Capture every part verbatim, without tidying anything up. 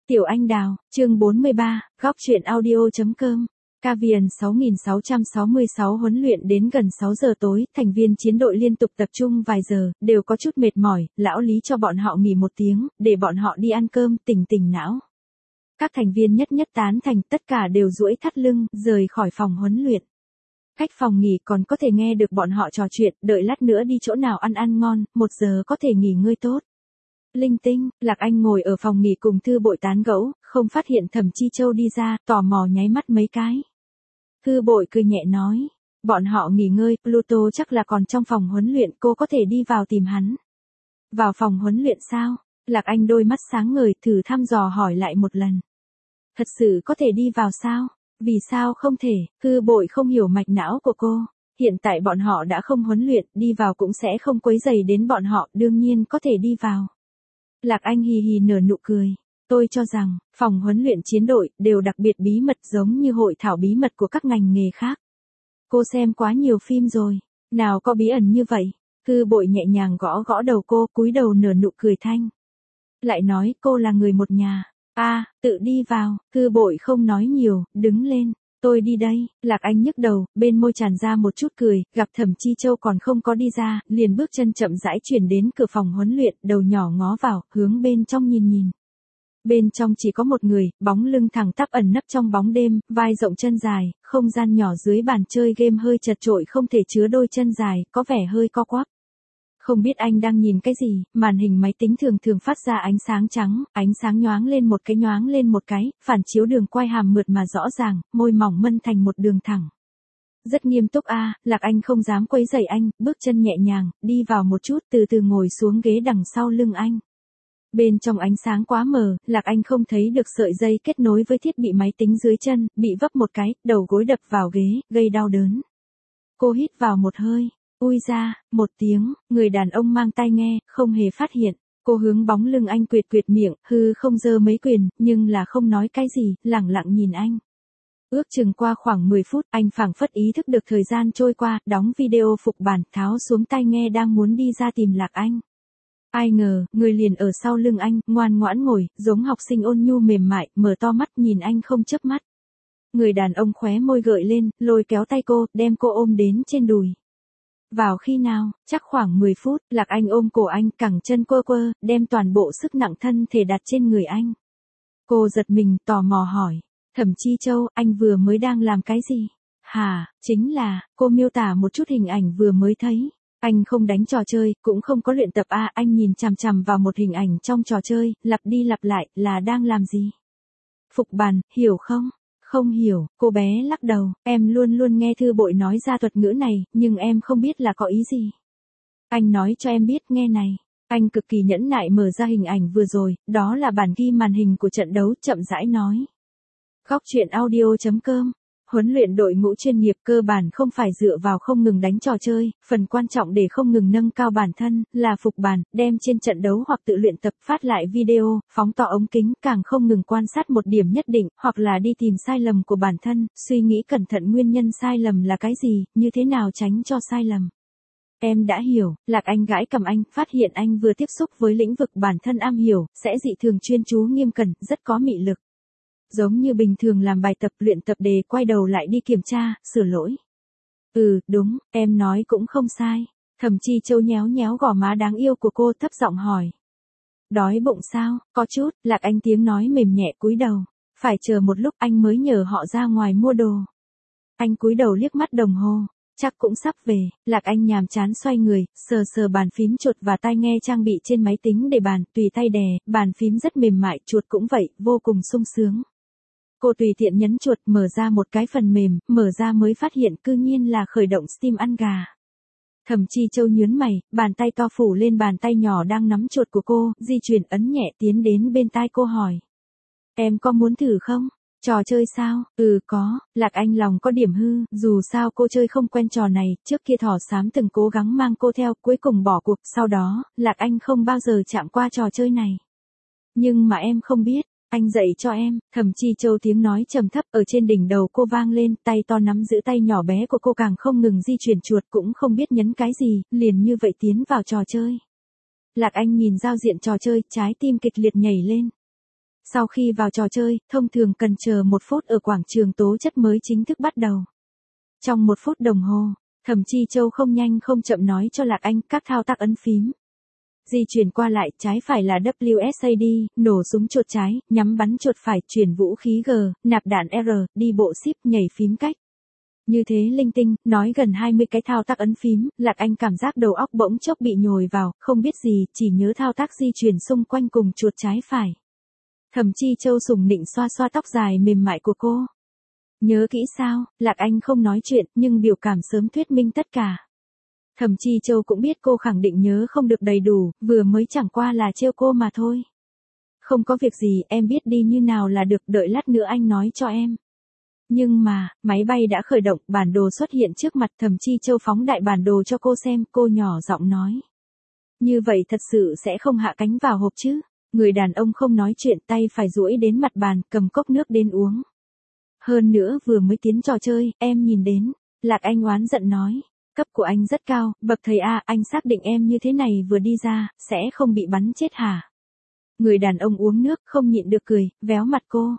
Tiểu Anh Đào, chương bốn mươi ba, góc truyện audio.com. Cavian sáu nghìn sáu trăm sáu mươi sáu huấn luyện đến gần sáu giờ tối, thành viên chiến đội liên tục tập trung vài giờ, đều có chút mệt mỏi, lão Lý cho bọn họ nghỉ một tiếng, để bọn họ đi ăn cơm, tỉnh tỉnh não. Các thành viên nhất nhất tán thành, tất cả đều duỗi thắt lưng, rời khỏi phòng huấn luyện. Cách phòng nghỉ còn có thể nghe được bọn họ trò chuyện, đợi lát nữa đi chỗ nào ăn ăn ngon, một giờ có thể nghỉ ngơi tốt. Linh tinh, Lạc Anh ngồi ở phòng nghỉ cùng Thư Bội tán gẫu, không phát hiện Thẩm Chi Châu đi ra, tò mò nháy mắt mấy cái. Thư Bội cười nhẹ nói, bọn họ nghỉ ngơi, Pluto chắc là còn trong phòng huấn luyện, cô có thể đi vào tìm hắn. Vào phòng huấn luyện sao? Lạc Anh đôi mắt sáng ngời, thử thăm dò hỏi lại một lần. Thật sự có thể đi vào sao? Vì sao không thể? Thư Bội không hiểu mạch não của cô. Hiện tại bọn họ đã không huấn luyện, đi vào cũng sẽ không quấy rầy đến bọn họ, đương nhiên có thể đi vào. Lạc Anh hì hì nở nụ cười. Tôi cho rằng, phòng huấn luyện chiến đội đều đặc biệt bí mật giống như hội thảo bí mật của các ngành nghề khác. Cô xem quá nhiều phim rồi, nào có bí ẩn như vậy? Thư Bội nhẹ nhàng gõ gõ đầu cô, cúi đầu nở nụ cười thanh. Lại nói cô là người một nhà. A, à, tự đi vào. Thư Bội không nói nhiều, đứng lên. Tôi đi đây. Lạc Anh nhấc đầu, bên môi tràn ra một chút cười, gặp Thẩm Chi Châu còn không có đi ra, liền bước chân chậm rãi chuyển đến cửa phòng huấn luyện, đầu nhỏ ngó vào, hướng bên trong nhìn nhìn. Bên trong chỉ có một người, bóng lưng thẳng tắp ẩn nấp trong bóng đêm, vai rộng chân dài, không gian nhỏ dưới bàn chơi game hơi chật chội không thể chứa đôi chân dài, có vẻ hơi co quắp. Không biết anh đang nhìn cái gì, màn hình máy tính thường thường phát ra ánh sáng trắng, ánh sáng nhoáng lên một cái nhoáng lên một cái, phản chiếu đường quai hàm mượt mà rõ ràng, môi mỏng mân thành một đường thẳng. Rất nghiêm túc a, à, Lạc Anh không dám quấy rầy anh, bước chân nhẹ nhàng, đi vào một chút, từ từ ngồi xuống ghế đằng sau lưng anh. Bên trong ánh sáng quá mờ, Lạc Anh không thấy được sợi dây kết nối với thiết bị máy tính dưới chân, bị vấp một cái, đầu gối đập vào ghế, gây đau đớn. Cô hít vào một hơi. Ui ra, một tiếng, người đàn ông mang tai nghe, không hề phát hiện. Cô hướng bóng lưng anh quyệt quyệt miệng, hư không giơ mấy quyền, nhưng là không nói cái gì, lẳng lặng nhìn anh. Ước chừng qua khoảng mười phút, anh phảng phất ý thức được thời gian trôi qua, đóng video phục bản, tháo xuống tai nghe đang muốn đi ra tìm Lạc Anh. Ai ngờ, người liền ở sau lưng anh, ngoan ngoãn ngồi, giống học sinh ôn nhu mềm mại, mở to mắt nhìn anh không chớp mắt. Người đàn ông khóe môi gợi lên, lôi kéo tay cô, đem cô ôm đến trên đùi. Vào khi nào, chắc khoảng mười phút, Lạc Anh ôm cổ anh, cẳng chân quơ quơ, đem toàn bộ sức nặng thân thể đặt trên người anh. Cô giật mình, tò mò hỏi, Thẩm Chi Châu, anh vừa mới đang làm cái gì? Hả, chính là, cô miêu tả một chút hình ảnh vừa mới thấy. Anh không đánh trò chơi, cũng không có luyện tập a, à, anh nhìn chằm chằm vào một hình ảnh trong trò chơi, lặp đi lặp lại, là đang làm gì? Phục bàn, hiểu không? Không hiểu, cô bé lắc đầu, em luôn luôn nghe Thư Bội nói ra thuật ngữ này, nhưng em không biết là có ý gì. Anh nói cho em biết nghe này. Anh cực kỳ nhẫn nại mở ra hình ảnh vừa rồi, đó là bản ghi màn hình của trận đấu, chậm rãi nói. Góc truyện audio.com. Huấn luyện đội ngũ chuyên nghiệp cơ bản không phải dựa vào không ngừng đánh trò chơi, phần quan trọng để không ngừng nâng cao bản thân, là phục bàn, đem trên trận đấu hoặc tự luyện tập phát lại video, phóng to ống kính, càng không ngừng quan sát một điểm nhất định, hoặc là đi tìm sai lầm của bản thân, suy nghĩ cẩn thận nguyên nhân sai lầm là cái gì, như thế nào tránh cho sai lầm. Em đã hiểu, Lạc Anh gãi cầm anh, phát hiện anh vừa tiếp xúc với lĩnh vực bản thân am hiểu, sẽ dị thường chuyên chú nghiêm cẩn, rất có mị lực. Giống như bình thường làm bài tập luyện tập đề quay đầu lại đi kiểm tra, sửa lỗi. Ừ, đúng, em nói cũng không sai. Thẩm Chi Châu nhéo nhéo gò má đáng yêu của cô, thấp giọng hỏi. Đói bụng sao? Có chút, Lạc Anh tiếng nói mềm nhẹ cúi đầu. Phải chờ một lúc anh mới nhờ họ ra ngoài mua đồ. Anh cúi đầu liếc mắt đồng hồ. Chắc cũng sắp về. Lạc Anh nhàm chán xoay người, sờ sờ bàn phím chuột và tai nghe trang bị trên máy tính để bàn, tùy tay đè, bàn phím rất mềm mại, chuột cũng vậy, vô cùng sung sướng. Cô tùy tiện nhấn chuột, mở ra một cái phần mềm, mở ra mới phát hiện cư nhiên là khởi động Steam ăn gà. Thẩm Chi Châu nhướng mày, bàn tay to phủ lên bàn tay nhỏ đang nắm chuột của cô, di chuyển ấn nhẹ tiến đến bên tai cô hỏi. Em có muốn thử không? Trò chơi sao? Ừ có, Lạc Anh lòng có điểm hư, dù sao cô chơi không quen trò này, trước kia Thỏ Xám từng cố gắng mang cô theo, cuối cùng bỏ cuộc, sau đó, Lạc Anh không bao giờ chạm qua trò chơi này. Nhưng mà em không biết. Anh dạy cho em. Thẩm Chi Châu tiếng nói trầm thấp ở trên đỉnh đầu cô vang lên, tay to nắm giữ tay nhỏ bé của cô càng không ngừng di chuyển chuột, cũng không biết nhấn cái gì, liền như vậy tiến vào trò chơi. Lạc Anh nhìn giao diện trò chơi, trái tim kịch liệt nhảy lên. Sau khi vào trò chơi, thông thường cần chờ một phút ở quảng trường tố chất mới chính thức bắt đầu. Trong một phút đồng hồ, Thẩm Chi Châu không nhanh không chậm nói cho Lạc Anh các thao tác ấn phím. Di chuyển qua lại, trái phải là W S A D, nổ súng chuột trái, nhắm bắn chuột phải, chuyển vũ khí G, nạp đạn R, đi bộ ship, nhảy phím cách. Như thế linh tinh, nói gần hai mươi cái thao tác ấn phím, Lạc Anh cảm giác đầu óc bỗng chốc bị nhồi vào, không biết gì, chỉ nhớ thao tác di chuyển xung quanh cùng chuột trái phải. Thẩm Chi Châu sùng nịnh xoa xoa tóc dài mềm mại của cô. Nhớ kỹ sao? Lạc Anh không nói chuyện, nhưng biểu cảm sớm thuyết minh tất cả. Thẩm Chi Châu cũng biết cô khẳng định nhớ không được đầy đủ, vừa mới chẳng qua là trêu cô mà thôi. Không có việc gì, em biết đi như nào là được, đợi lát nữa anh nói cho em. Nhưng mà, máy bay đã khởi động, bản đồ xuất hiện trước mặt. Thẩm Chi Châu phóng đại bản đồ cho cô xem, cô nhỏ giọng nói. Như vậy thật sự sẽ không hạ cánh vào hộp chứ? Người đàn ông không nói chuyện, tay phải duỗi đến mặt bàn, cầm cốc nước đến uống. Hơn nữa vừa mới tiến trò chơi, em nhìn đến. Lạc Anh oán giận nói. Cấp của anh rất cao, bậc thầy A, anh xác định em như thế này vừa đi ra, sẽ không bị bắn chết hả? Người đàn ông uống nước, không nhịn được cười, véo mặt cô.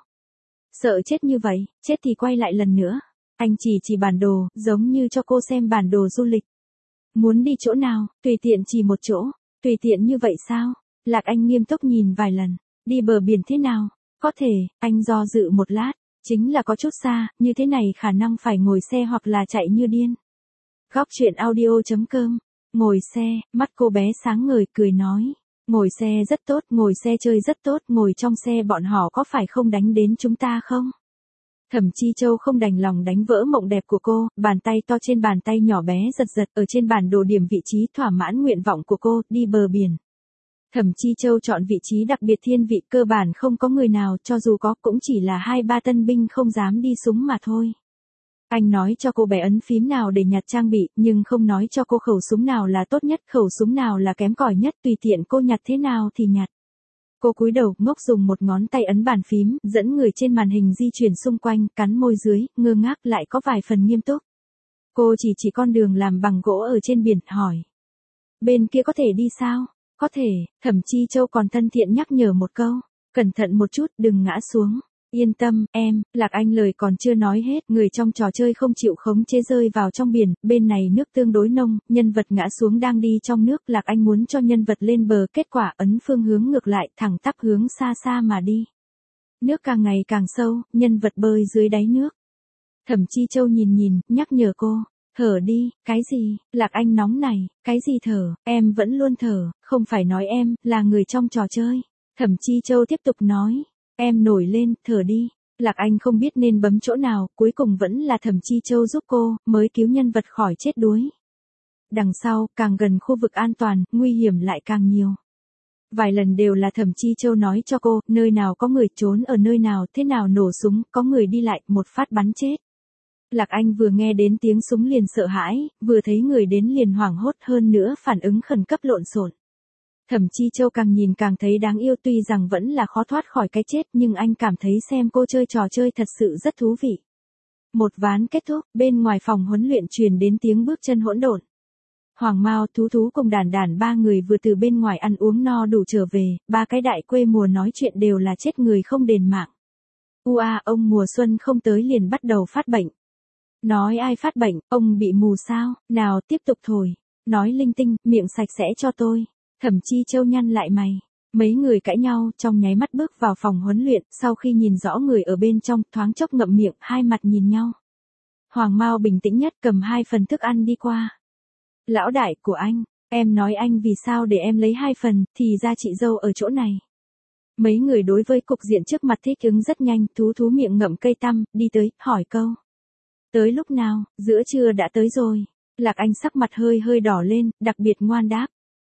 Sợ chết như vậy, chết thì quay lại lần nữa. Anh chỉ chỉ bản đồ, giống như cho cô xem bản đồ du lịch. Muốn đi chỗ nào, tùy tiện chỉ một chỗ, tùy tiện như vậy sao? Lạc Anh nghiêm túc nhìn vài lần, đi bờ biển thế nào? Có thể, anh do dự một lát, chính là có chút xa, như thế này khả năng phải ngồi xe hoặc là chạy như điên. Góc truyện audio chấm com, ngồi xe, mắt cô bé sáng ngời cười nói. Ngồi xe rất tốt, ngồi xe chơi rất tốt, ngồi trong xe bọn họ có phải không đánh đến chúng ta không? Thẩm Chi Châu không đành lòng đánh vỡ mộng đẹp của cô, bàn tay to trên bàn tay nhỏ bé giật giật ở trên bản đồ điểm vị trí thỏa mãn nguyện vọng của cô, đi bờ biển. Thẩm Chi Châu chọn vị trí đặc biệt thiên vị, cơ bản không có người nào, cho dù có cũng chỉ là hai ba tân binh không dám đi súng mà thôi. Anh nói cho cô bé ấn phím nào để nhặt trang bị, nhưng không nói cho cô khẩu súng nào là tốt nhất, khẩu súng nào là kém cỏi nhất, tùy tiện cô nhặt thế nào thì nhặt. Cô cúi đầu, ngốc dùng một ngón tay ấn bàn phím, dẫn người trên màn hình di chuyển xung quanh, cắn môi dưới, ngơ ngác lại có vài phần nghiêm túc. Cô chỉ chỉ con đường làm bằng gỗ ở trên biển, hỏi. Bên kia có thể đi sao? Có thể, Thẩm Chi Châu còn thân thiện nhắc nhở một câu. Cẩn thận một chút, đừng ngã xuống. Yên tâm, em, Lạc Anh lời còn chưa nói hết, người trong trò chơi không chịu khống chế rơi vào trong biển, bên này nước tương đối nông, nhân vật ngã xuống đang đi trong nước, Lạc Anh muốn cho nhân vật lên bờ, kết quả ấn phương hướng ngược lại, thẳng tắp hướng xa xa mà đi. Nước càng ngày càng sâu, nhân vật bơi dưới đáy nước. Thẩm Chi Châu nhìn nhìn, nhắc nhở cô, thở đi, cái gì, Lạc Anh nóng này, cái gì thở, em vẫn luôn thở, không phải nói em, là người trong trò chơi. Thẩm Chi Châu tiếp tục nói. Em nổi lên, thở đi. Lạc Anh không biết nên bấm chỗ nào, cuối cùng vẫn là Thẩm Chi Châu giúp cô, mới cứu nhân vật khỏi chết đuối. Đằng sau, càng gần khu vực an toàn, nguy hiểm lại càng nhiều. Vài lần đều là Thẩm Chi Châu nói cho cô, nơi nào có người trốn ở nơi nào, thế nào nổ súng, có người đi lại, một phát bắn chết. Lạc Anh vừa nghe đến tiếng súng liền sợ hãi, vừa thấy người đến liền hoảng hốt, hơn nữa phản ứng khẩn cấp lộn xộn. Thẩm Chi Châu càng nhìn càng thấy đáng yêu, tuy rằng vẫn là khó thoát khỏi cái chết, nhưng anh cảm thấy xem cô chơi trò chơi thật sự rất thú vị. Một ván kết thúc, bên ngoài phòng huấn luyện truyền đến tiếng bước chân hỗn độn. Hoàng Mao, Thú Thú cùng Đản Đản ba người vừa từ bên ngoài ăn uống no đủ trở về, ba cái đại quê mùa nói chuyện đều là chết người không đền mạng. Ua, à, ông mùa xuân không tới liền bắt đầu phát bệnh. Nói ai phát bệnh, ông bị mù sao, nào tiếp tục thổi. Nói linh tinh, miệng sạch sẽ cho tôi. Thẩm Chi Châu nhăn lại mày. Mấy người cãi nhau, trong nháy mắt bước vào phòng huấn luyện, sau khi nhìn rõ người ở bên trong, thoáng chốc ngậm miệng, hai mặt nhìn nhau. Hoàng Mao bình tĩnh nhất cầm hai phần thức ăn đi qua. Lão đại của anh, em nói anh vì sao để em lấy hai phần, thì ra chị dâu ở chỗ này. Mấy người đối với cục diện trước mặt thích ứng rất nhanh, Thú Thú miệng ngậm cây tăm, đi tới, hỏi câu. Tới lúc nào, giữa trưa đã tới rồi. Lạc Anh sắc mặt hơi hơi đỏ lên, đặc biệt ngoan đáp.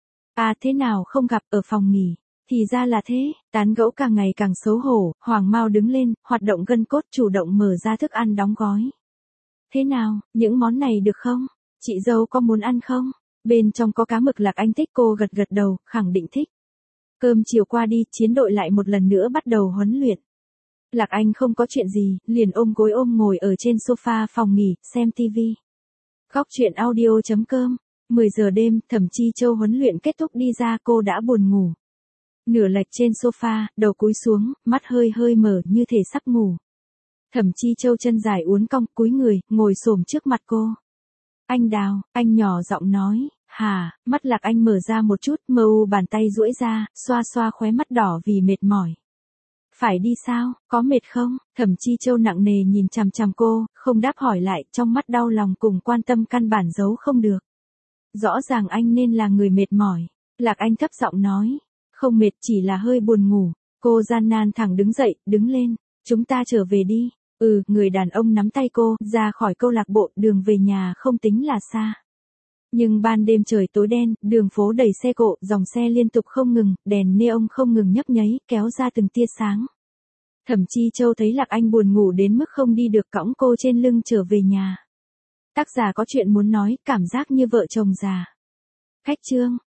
À thế nào không gặp ở phòng nghỉ, thì ra là thế, tán gẫu càng ngày càng xấu hổ, Hoàng Mao đứng lên, hoạt động gân cốt chủ động mở ra thức ăn đóng gói. Thế nào, những món này được không? Chị dâu có muốn ăn không? Bên trong có cá mực. Lạc Anh thích, cô gật gật đầu, khẳng định thích. Cơm chiều qua đi, chiến đội lại một lần nữa bắt đầu huấn luyện. Lạc Anh không có chuyện gì, liền ôm gối ôm ngồi ở trên sofa phòng nghỉ, xem tivi. Góc truyện audio chấm com, mười giờ đêm, Thẩm Chi Châu huấn luyện kết thúc đi ra, cô đã buồn ngủ. Nửa lệch trên sofa, đầu cúi xuống, mắt hơi hơi mở như thể sắp ngủ. Thẩm Chi Châu chân dài uốn cong, cúi người, ngồi xổm trước mặt cô. Anh Đào, anh nhỏ giọng nói, hả, mắt Lạc Anh mở ra một chút, mờ u bàn tay duỗi ra, xoa xoa khóe mắt đỏ vì mệt mỏi. Phải đi sao, có mệt không? Thẩm Chi Châu nặng nề nhìn chằm chằm cô, không đáp hỏi lại, trong mắt đau lòng cùng quan tâm căn bản giấu không được. Rõ ràng anh nên là người mệt mỏi. Lạc Anh thấp giọng nói, không mệt chỉ là hơi buồn ngủ. Cô gian nan thẳng đứng dậy, đứng lên, chúng ta trở về đi. Ừ, người đàn ông nắm tay cô, ra khỏi câu lạc bộ, đường về nhà không tính là xa. Nhưng ban đêm trời tối đen, đường phố đầy xe cộ, dòng xe liên tục không ngừng, đèn neon không ngừng nhấp nháy, kéo ra từng tia sáng. Thẩm Chi Châu thấy Lạc Anh buồn ngủ đến mức không đi được, cõng cô trên lưng trở về nhà. Tác giả có chuyện muốn nói, cảm giác như vợ chồng già. Khách chương